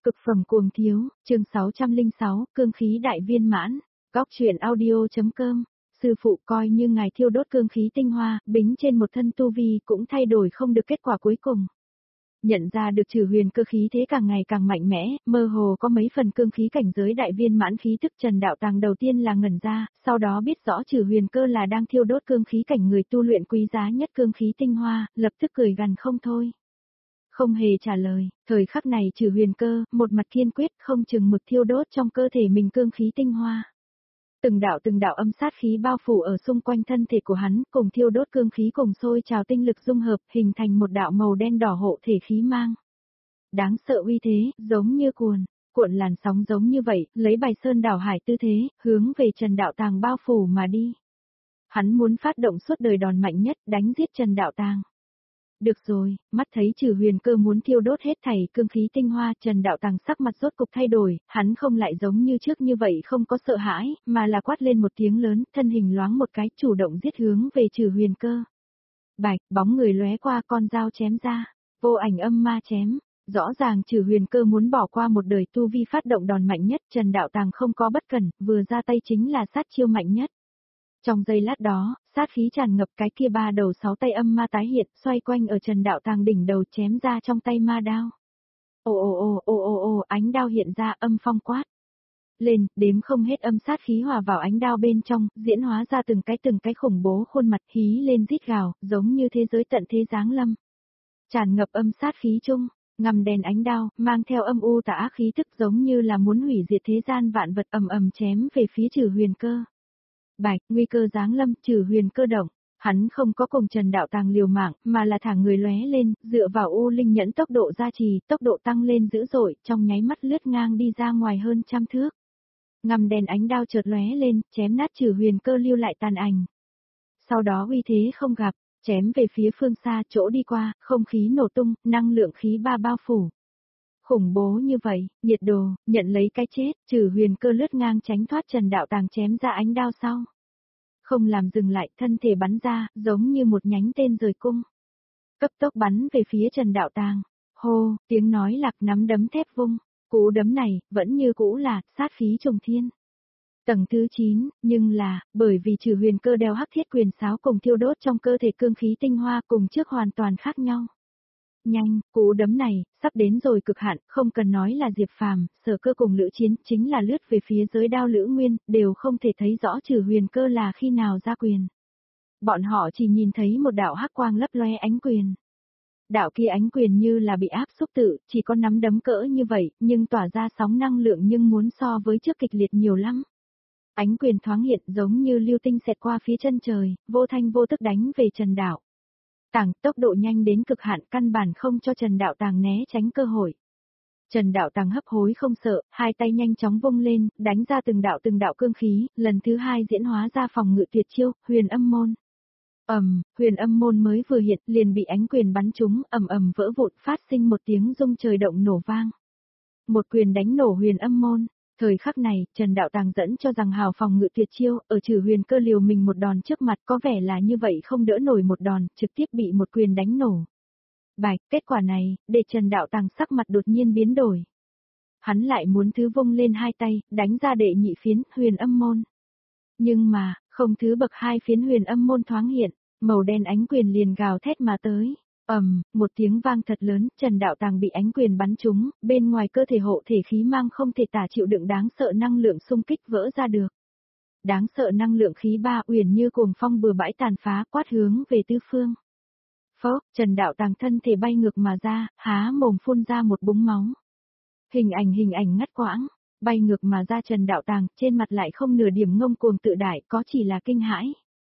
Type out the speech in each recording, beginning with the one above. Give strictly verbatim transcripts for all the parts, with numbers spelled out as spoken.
Cực phẩm cuồng thiếu, chương sáu trăm lẻ sáu, cương khí đại viên mãn. Góc truyện audio.com. Sư phụ coi như ngài thiêu đốt cương khí tinh hoa, bính trên một thân tu vi cũng thay đổi không được kết quả cuối cùng. Nhận ra được trừ huyền cơ khí thế càng ngày càng mạnh mẽ, mơ hồ có mấy phần cương khí cảnh giới đại viên mãn khí tức. Trần Đạo Tàng đầu tiên là ngẩn ra, sau đó biết rõ trừ huyền cơ là đang thiêu đốt cương khí cảnh người tu luyện quý giá nhất cương khí tinh hoa, lập tức cười gằn không thôi. Không hề trả lời, thời khắc này trừ huyền cơ, một mặt kiên quyết không chừng mực thiêu đốt trong cơ thể mình cương khí tinh hoa. Từng đạo từng đạo âm sát khí bao phủ ở xung quanh thân thể của hắn, cùng thiêu đốt cương khí cùng sôi trào tinh lực dung hợp, hình thành một đạo màu đen đỏ hộ thể khí mang. Đáng sợ uy thế, giống như cuồn, cuộn làn sóng giống như vậy, lấy bài sơn đảo hải tư thế, hướng về Trần Đạo Tàng bao phủ mà đi. Hắn muốn phát động suốt đời đòn mạnh nhất, đánh giết Trần Đạo Tàng. Được rồi, mắt thấy trừ huyền cơ muốn thiêu đốt hết thảy cương khí tinh hoa, Trần Đạo Tàng sắc mặt rốt cục thay đổi, hắn không lại giống như trước như vậy không có sợ hãi, mà là quát lên một tiếng lớn, thân hình loáng một cái, chủ động giết hướng về trừ huyền cơ. Bạch, bóng người lóe qua, con dao chém ra, vô ảnh âm ma chém. Rõ ràng trừ huyền cơ muốn bỏ qua một đời tu vi phát động đòn mạnh nhất, Trần Đạo Tàng không có bất cẩn, vừa ra tay chính là sát chiêu mạnh nhất. Trong giây lát đó, sát khí tràn ngập, cái kia ba đầu sáu tay âm ma tái hiện, xoay quanh ở Trần Đạo Tàng đỉnh đầu chém ra trong tay ma đao. Ồ ồ ồ ồ ồ ồ, ánh đao hiện ra, âm phong quát lên, đếm không hết âm sát khí hòa vào ánh đao bên trong, diễn hóa ra từng cái từng cái khủng bố khuôn mặt, hí lên rít gào, giống như thế giới tận thế giáng lâm. Tràn ngập âm sát khí chung, ngầm đèn ánh đao, mang theo âm u tà ác khí tức, giống như là muốn hủy diệt thế gian vạn vật, ầm ầm chém về phía trừ huyền cơ. Bạch, nguy cơ giáng lâm, trừ huyền cơ động. Hắn không có cùng Trần Đạo Tàng liều mạng, mà là thả người lóe lên, dựa vào u linh nhẫn tốc độ gia trì, tốc độ tăng lên dữ dội, trong nháy mắt lướt ngang đi ra ngoài hơn trăm thước. Ngầm đèn ánh đao chợt lóe lên, chém nát trừ huyền cơ lưu lại tàn ảnh. Sau đó uy thế không gặp, chém về phía phương xa, chỗ đi qua, không khí nổ tung, năng lượng khí ba bao phủ. Khủng bố như vậy, nhiệt đồ, nhận lấy cái chết, trừ huyền cơ lướt ngang tránh thoát Trần Đạo Tàng chém ra ánh đao sau. Không làm dừng lại, thân thể bắn ra, giống như một nhánh tên rời cung. Cấp tốc bắn về phía Trần Đạo Tàng. Hô, tiếng nói lạc, nắm đấm thép vung. Cú đấm này, vẫn như cũ là, sát khí trùng thiên. Tầng thứ chín, nhưng là, bởi vì trừ huyền cơ đeo hắc thiết quyền sáo cùng thiêu đốt trong cơ thể cương khí tinh hoa cùng trước hoàn toàn khác nhau. Nhanh, cú đấm này, sắp đến rồi cực hạn, không cần nói là Diệp Phàm, Sở Cơ cùng Lữ Chiến, chính là lướt về phía giới đao Lữ Nguyên, đều không thể thấy rõ trừ huyền cơ là khi nào ra quyền. Bọn họ chỉ nhìn thấy một đạo hắc quang lấp loe ánh quyền. Đạo kia ánh quyền như là bị áp xúc tự, chỉ có nắm đấm cỡ như vậy, nhưng tỏa ra sóng năng lượng nhưng muốn so với trước kịch liệt nhiều lắm. Ánh quyền thoáng hiện giống như lưu tinh xẹt qua phía chân trời, vô thanh vô tức đánh về Trần Đạo Tàng, tốc độ nhanh đến cực hạn, căn bản không cho Trần Đạo Tàng né tránh cơ hội. Trần Đạo Tàng hấp hối không sợ, hai tay nhanh chóng vung lên, đánh ra từng đạo từng đạo cương khí, lần thứ hai diễn hóa ra phòng ngự tuyệt chiêu, huyền âm môn. Ầm, um, huyền âm môn mới vừa hiện, liền bị ánh quyền bắn trúng, ầm ầm vỡ vụn, phát sinh một tiếng rung trời động nổ vang. Một quyền đánh nổ huyền âm môn. Thời khắc này, Trần Đạo Tàng dẫn cho rằng hào phòng ngự tuyệt chiêu, ở trừ huyền cơ liều mình một đòn trước mặt, có vẻ là như vậy không đỡ nổi một đòn, trực tiếp bị một quyền đánh nổ. Bạch, kết quả này, để Trần Đạo Tàng sắc mặt đột nhiên biến đổi. Hắn lại muốn thứ vung lên hai tay, đánh ra đệ nhị phiến, huyền âm môn. Nhưng mà, không thứ bậc hai phiến huyền âm môn thoáng hiện, màu đen ánh quyền liền gào thét mà tới. Ầm, um, một tiếng vang thật lớn, Trần Đạo Tàng bị ánh quyền bắn trúng, bên ngoài cơ thể hộ thể khí mang không thể tả chịu đựng đáng sợ năng lượng xung kích vỡ ra được. Đáng sợ năng lượng khí ba uyển như cuồng phong bừa bãi tàn phá, quát hướng về tứ phương. Phốc, Trần Đạo Tàng thân thể bay ngược mà ra, há mồm phun ra một búng máu. Hình ảnh hình ảnh ngắt quãng, bay ngược mà ra Trần Đạo Tàng, trên mặt lại không nửa điểm ngông cuồng tự đại, có chỉ là kinh hãi.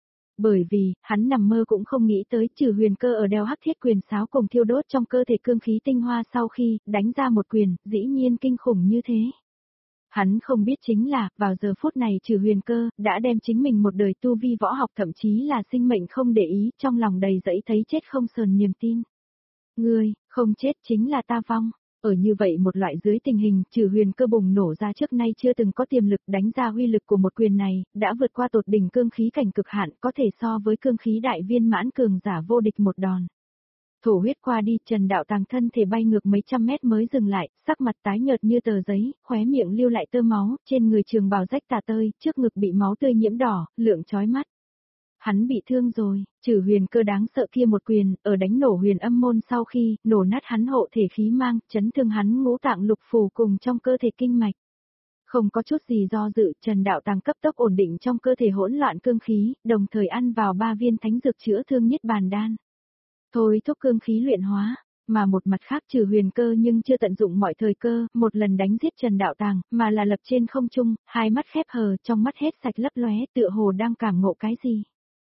Bởi vì, hắn nằm mơ cũng không nghĩ tới trừ huyền cơ ở đeo hắc thiết quyền sáo cùng thiêu đốt trong cơ thể cương khí tinh hoa sau khi đánh ra một quyền, dĩ nhiên kinh khủng như thế. Hắn không biết chính là, vào giờ phút này trừ huyền cơ, đã đem chính mình một đời tu vi võ học thậm chí là sinh mệnh không để ý, trong lòng đầy dẫy thấy chết không sờn niềm tin. Ngươi, không chết chính là ta vong. Ở như vậy một loại dưới tình hình, trừ huyền cơ bùng nổ ra trước nay chưa từng có tiềm lực, đánh ra uy lực của một quyền này, đã vượt qua tột đỉnh cương khí cảnh cực hạn, có thể so với cương khí đại viên mãn cường giả vô địch một đòn. Thổ huyết qua đi, Trần Đạo Tàng thân thể bay ngược mấy trăm mét mới dừng lại, sắc mặt tái nhợt như tờ giấy, khóe miệng lưu lại tơ máu, trên người trường bào rách tả tơi, trước ngực bị máu tươi nhiễm đỏ, lượng chói mắt. Hắn bị thương rồi, Trừ Huyền Cơ đáng sợ kia một quyền, ở đánh nổ Huyền Âm môn sau khi, nổ nát hắn hộ thể khí mang, chấn thương hắn ngũ tạng lục phủ cùng trong cơ thể kinh mạch. Không có chút gì do dự, Trần Đạo Tàng cấp tốc ổn định trong cơ thể hỗn loạn cương khí, đồng thời ăn vào ba viên thánh dược chữa thương niết bàn đan. Thôi thúc cương khí luyện hóa, mà một mặt khác Trừ Huyền Cơ nhưng chưa tận dụng mọi thời cơ, một lần đánh giết Trần Đạo Tàng, mà là lập trên không trung, hai mắt khép hờ, trong mắt hết sạch lấp lóe, tựa hồ đang cảm ngộ cái gì.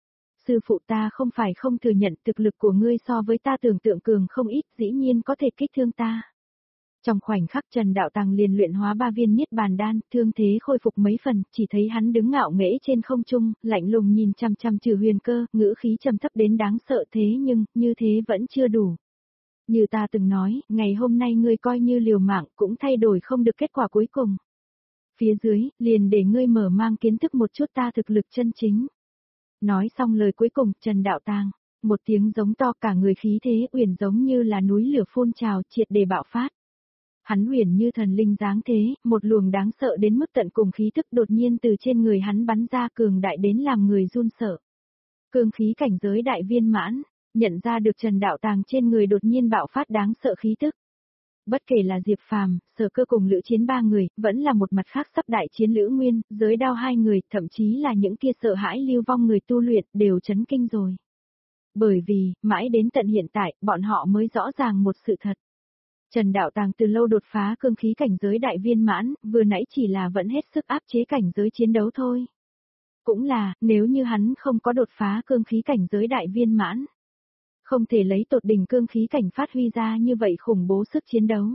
Sư phụ, ta không phải không thừa nhận thực lực của ngươi so với ta tưởng tượng cường không ít, dĩ nhiên có thể kích thương ta. Trong khoảnh khắc Trần Đạo Tàng liền luyện hóa ba viên niết bàn đan, thương thế khôi phục mấy phần, chỉ thấy hắn đứng ngạo nghễ trên không trung, lạnh lùng nhìn chăm chăm Trừ Huyền Cơ, ngữ khí trầm thấp đến đáng sợ, thế nhưng, như thế vẫn chưa đủ. Như ta từng nói, ngày hôm nay ngươi coi như liều mạng cũng thay đổi không được kết quả cuối cùng. Phía dưới, liền để ngươi mở mang kiến thức một chút ta thực lực chân chính. Nói xong lời cuối cùng, Trần Đạo Tàng, một tiếng giống to, cả người khí thế uyển giống như là núi lửa phun trào, triệt để bạo phát. Hắn huyền như thần linh dáng thế, một luồng đáng sợ đến mức tận cùng khí tức đột nhiên từ trên người hắn bắn ra, cường đại đến làm người run sợ. Cương khí cảnh giới đại viên mãn, nhận ra được Trần Đạo Tàng trên người đột nhiên bạo phát đáng sợ khí tức. Bất kể là Diệp Phàm, Sở Cơ cùng Lữ Chiến ba người, vẫn là một mặt khác sắp đại chiến Lữ Nguyên, giới đao hai người, thậm chí là những kia sợ hãi lưu vong người tu luyện, đều chấn kinh rồi. Bởi vì, mãi đến tận hiện tại, bọn họ mới rõ ràng một sự thật. Trần Đạo Tàng từ lâu đột phá cương khí cảnh giới đại viên mãn, vừa nãy chỉ là vẫn hết sức áp chế cảnh giới chiến đấu thôi. Cũng là, nếu như hắn không có đột phá cương khí cảnh giới đại viên mãn, không thể lấy tột đỉnh cương khí cảnh phát huy ra như vậy khủng bố sức chiến đấu.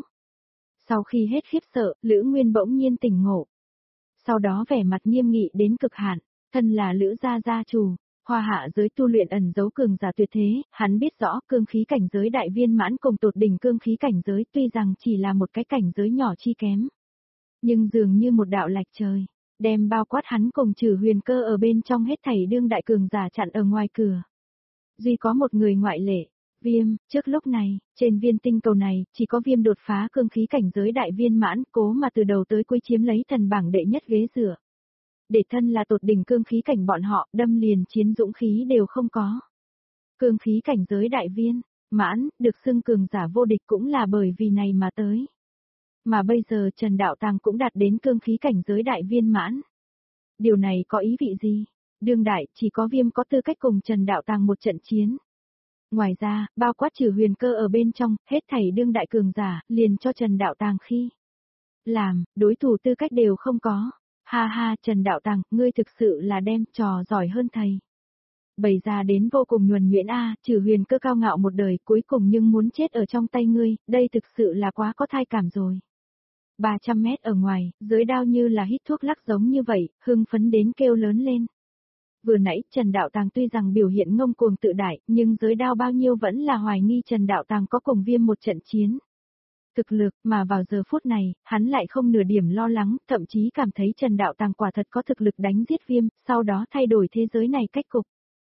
Sau khi hết khiếp sợ, Lữ Nguyên bỗng nhiên tỉnh ngộ. Sau đó vẻ mặt nghiêm nghị đến cực hạn, thân là Lữ gia gia chủ, Hoa Hạ giới tu luyện ẩn giấu cường giả tuyệt thế, hắn biết rõ cương khí cảnh giới đại viên mãn cùng tột đỉnh cương khí cảnh giới tuy rằng chỉ là một cái cảnh giới nhỏ chi kém. Nhưng dường như một đạo lạch trời, đem bao quát hắn cùng Trừ Huyền Cơ ở bên trong hết thảy đương đại cường giả chặn ở ngoài cửa. Duy có một người ngoại lệ, Viêm, trước lúc này, trên viên tinh cầu này, chỉ có Viêm đột phá cương khí cảnh giới đại viên mãn, cố mà từ đầu tới cuối chiếm lấy thần bảng đệ nhất ghế dựa. Để thân là tột đỉnh cương khí cảnh bọn họ, đâm liền chiến dũng khí đều không có. Cương khí cảnh giới đại viên, mãn, được xưng cường giả vô địch cũng là bởi vì này mà tới. Mà bây giờ Trần Đạo Tàng cũng đạt đến cương khí cảnh giới đại viên mãn. Điều này có ý vị gì? Đương đại, chỉ có Viêm có tư cách cùng Trần Đạo Tàng một trận chiến. Ngoài ra, bao quát Trừ Huyền Cơ ở bên trong, hết thảy đương đại cường giả, liền cho Trần Đạo Tàng khi làm, đối thủ tư cách đều không có. Ha ha, Trần Đạo Tàng, ngươi thực sự là đem trò giỏi hơn thầy. Bày ra đến vô cùng nhuần nhuyễn a, Trừ Huyền Cơ cao ngạo một đời, cuối cùng nhưng muốn chết ở trong tay ngươi, đây thực sự là quá có thai cảm rồi. ba trăm mét ở ngoài, giới đao như là hít thuốc lắc giống như vậy, hưng phấn đến kêu lớn lên. Vừa nãy Trần Đạo Tàng tuy rằng biểu hiện ngông cuồng tự đại, nhưng giới đao bao nhiêu vẫn là hoài nghi Trần Đạo Tàng có cùng Viêm một trận chiến. Thực lực, mà vào giờ phút này, hắn lại không nửa điểm lo lắng, thậm chí cảm thấy Trần Đạo Tàng quả thật có thực lực đánh giết Viêm, sau đó thay đổi thế giới này cách cục.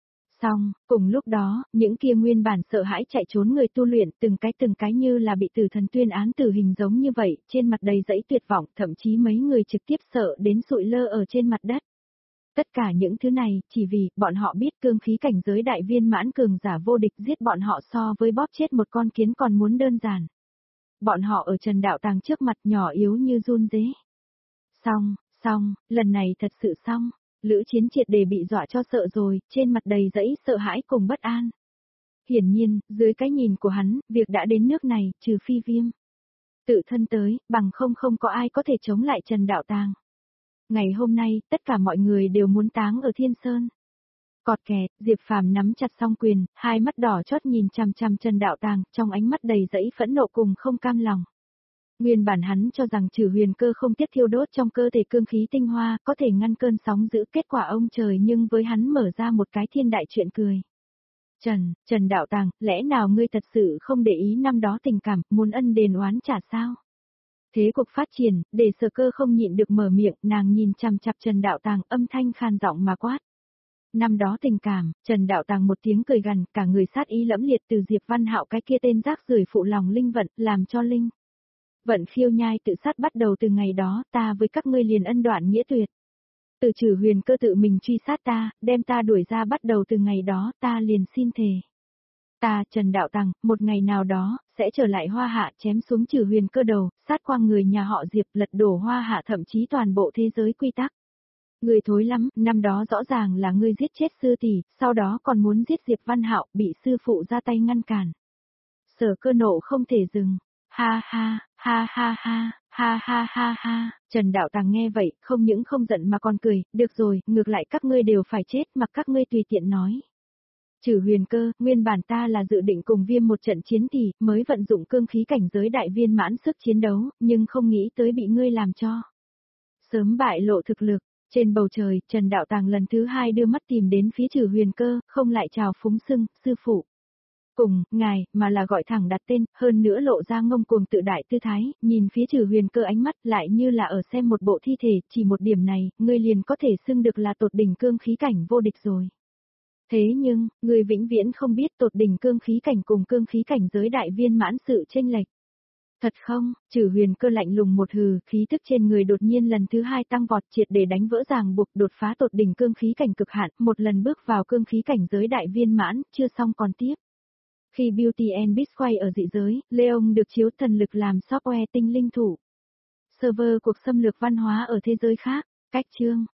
Xong, cùng lúc đó, những kia nguyên bản sợ hãi chạy trốn người tu luyện từng cái từng cái như là bị tử thần tuyên án tử hình giống như vậy, trên mặt đầy dẫy tuyệt vọng, thậm chí mấy người trực tiếp sợ đến sụi lơ ở trên mặt đất. Tất cả những thứ này, chỉ vì, bọn họ biết cương khí cảnh giới đại viên mãn cường giả vô địch giết bọn họ so với bóp chết một con kiến còn muốn đơn giản. Bọn họ ở Trần Đạo Tàng trước mặt nhỏ yếu như run rế. Xong, xong, lần này thật sự xong. Lữ Chiến triệt để bị dọa cho sợ rồi, trên mặt đầy dẫy sợ hãi cùng bất an. Hiển nhiên, dưới cái nhìn của hắn, việc đã đến nước này, trừ phi Viêm tự thân tới, bằng không không có ai có thể chống lại Trần Đạo Tàng. Ngày hôm nay, tất cả mọi người đều muốn táng ở Thiên Sơn. Cọt kẹt, Diệp Phàm nắm chặt song quyền, hai mắt đỏ chót nhìn chằm chằm Trần Đạo Tàng, trong ánh mắt đầy dẫy phẫn nộ cùng không cam lòng. Nguyên bản hắn cho rằng Trừ Huyền Cơ không tiếp thiêu đốt trong cơ thể cương khí tinh hoa, có thể ngăn cơn sóng dữ, kết quả ông trời nhưng với hắn mở ra một cái thiên đại chuyện cười. Trần, Trần Đạo Tàng, lẽ nào ngươi thật sự không để ý năm đó tình cảm, muốn ân đền oán trả sao? Thế cục phát triển, để Sở Cơ không nhịn được mở miệng, nàng nhìn chằm chằm Trần Đạo Tàng, âm thanh khan giọng mà quát. Năm đó tình cảm, Trần Đạo Tàng một tiếng cười gằn, cả người sát ý lẫm liệt từ Diệp Văn Hạo cái kia tên rác rưởi phụ lòng Linh Vận, làm cho Linh Vận khiêu nhai tự sát bắt đầu từ ngày đó, ta với các ngươi liền ân đoạn nghĩa tuyệt. Từ Trử Huyền Cơ tự mình truy sát ta, đem ta đuổi ra bắt đầu từ ngày đó, ta liền xin thề. Ta, Trần Đạo Tàng, một ngày nào đó, sẽ trở lại Hoa Hạ chém xuống Trử Huyền Cơ đầu, sát qua người nhà họ Diệp, lật đổ Hoa Hạ thậm chí toàn bộ thế giới quy tắc. Ngươi thối lắm, năm đó rõ ràng là ngươi giết chết sư tỷ, sau đó còn muốn giết Diệp Văn Hạo, bị sư phụ ra tay ngăn cản. Sở Cơ nộ không thể dừng. Ha ha, ha ha ha, ha ha ha ha, Trần Đạo Tàng nghe vậy, không những không giận mà còn cười, được rồi, ngược lại các ngươi đều phải chết, mặc các ngươi tùy tiện nói. Trử Huyền Cơ, nguyên bản ta là dự định cùng Viêm một trận chiến thì, mới vận dụng cương khí cảnh giới đại viên mãn sức chiến đấu, nhưng không nghĩ tới bị ngươi làm cho. Sớm bại lộ thực lực. Trên bầu trời, Trần Đạo Tàng lần thứ hai đưa mắt tìm đến phía Trử Huyền Cơ, không lại chào phúng sưng, sư phụ. Cùng, ngài, mà là gọi thẳng đặt tên, hơn nữa lộ ra ngông cuồng tự đại tư thái, nhìn phía Trử Huyền Cơ ánh mắt lại như là ở xem một bộ thi thể, chỉ một điểm này, ngươi liền có thể xưng được là tột đỉnh cương khí cảnh vô địch rồi. Thế nhưng, ngươi vĩnh viễn không biết tột đỉnh cương khí cảnh cùng cương khí cảnh giới đại viên mãn sự chênh lệch. Thật không, Trử Huyền Cơ lạnh lùng một hừ, khí tức trên người đột nhiên lần thứ hai tăng vọt triệt để đánh vỡ ràng buộc đột phá tột đỉnh cương khí cảnh cực hạn, một lần bước vào cương khí cảnh giới đại viên mãn, chưa xong còn tiếp. Khi Beauty and Beast quay ở dị giới, Leon được chiếu thần lực làm software tinh linh thủ. Server cuộc xâm lược văn hóa ở thế giới khác, cách chương.